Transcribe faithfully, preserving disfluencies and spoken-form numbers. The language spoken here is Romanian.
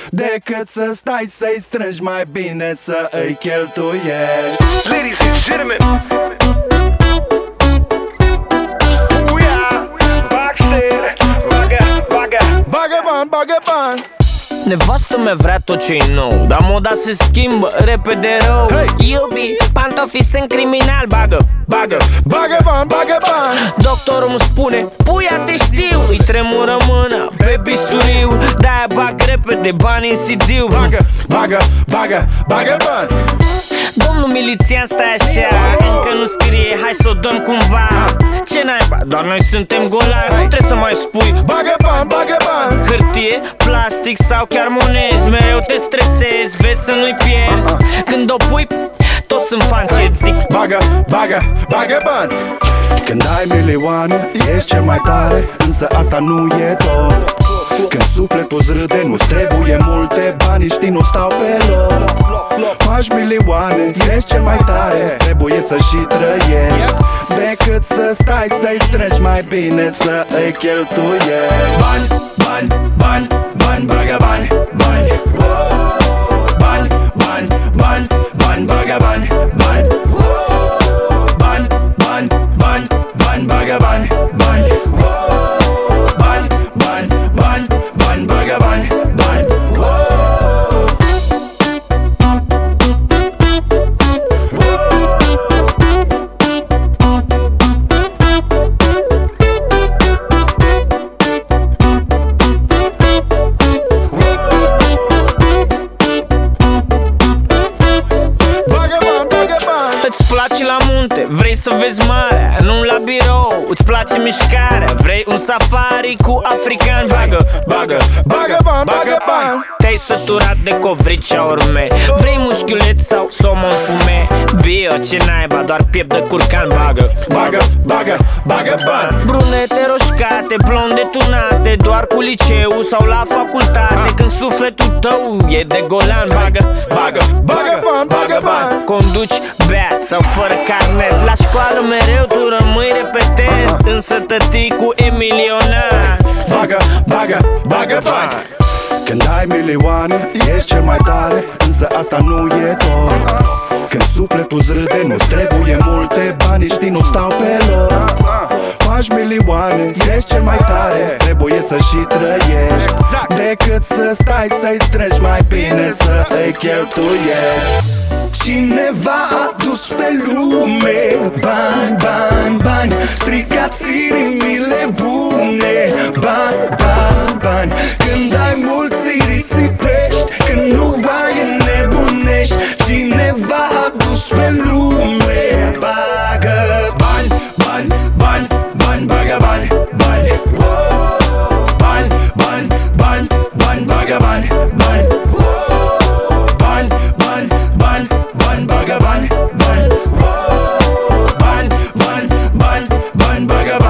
decât să stai să-i strângi, mai bine să îi cheltuiești. Ladies and gentlemen, bagă bani, bagă bani. Nevastă mea vrea tot ce-i nou, dar moda se schimbă repede rău. Hey! Iubi, pantofii sunt criminal. Bagă, bagă, bagă bani, bagă bani. doctorul îmi spune, puia te știu. Îi tremură mâna pe bisturiu, de-aia bag repede bani în C D-ul. Bagă, bagă, bagă, bagă bani. Domnul milițian, stai așa, încă nu scrie, hai să o dăm cumva. Ce naiba, doar noi suntem golari, nu trebuie să mai spui bagă bani, bagă bani. hârtie, plastic sau chiar monezi. Mereu te stresezi, vezi să nu-i pierzi. Când o pui, toți sunt fani și îți zic bagă, bagă, bagă bani. Când ai milioane, ești cel mai tare, însă asta nu e tot. Când sufletul îți râde, nu-ți trebuie multe bani, știi, nu stau pe loc. Faci milioane, ești cel mai tare, trebuie să și trăiești, decât să stai să-i strângi, mai bine să îi cheltuiești. Bani, bani, bani, bani, bagă bani, bani. Bani, bani, bani, bani, bagă bani, bani. Bani, bani, bani, bani, bagă bani, bani. Bani, bani, bani, bani, bagă bani, bani. Îți place la munte, vrei să vezi marea, nu la birou, îți place mișcarea. Vrei un safari cu africani. Bagă, bagă, Bagă bani, bagă bani. te-ai săturat de covrici și urme. Vrei mușchiuleț sau somon fume? Bio, ce naiba, doar piept de curcan. Bagă, Bagă, bagă, bagă bani. brunete roșcate, blonde tunate, doar cu liceu sau la facultate. Când sufletul tău e de golan. Bagă, Bagă, bagă bani, bagă bani. conduci beat sau fără carnet. La școală mereu tu rămâi repetent, însă tăticul e milionar. Bagă, bagă, bagă bani. Când ai milioane, ești cel mai tare, însă asta nu e tot. Când sufletul îți râde, nu-ți trebuie multe bani, știi, nu stau pe loc. Faci milioane, ești cel mai tare, trebuie să și trăiești, decât să stai să-i strângi, mai bine să îi cheltuiești. Cineva a dus pe lume bani, bani, bani, stricați inimile bune. Bani, bani, bani. Când ai mulți îi risipești, când nu ai înnebunești. Cineva a dus pe lume. Bagă bani, bani, bani, bani, bagă bani, bani. Bani, bani, bani, bani, bagă bani, bani. Bani, bani, bani, bani, bagă bani, bani. Bani, bani, bani, bani, bagă bani.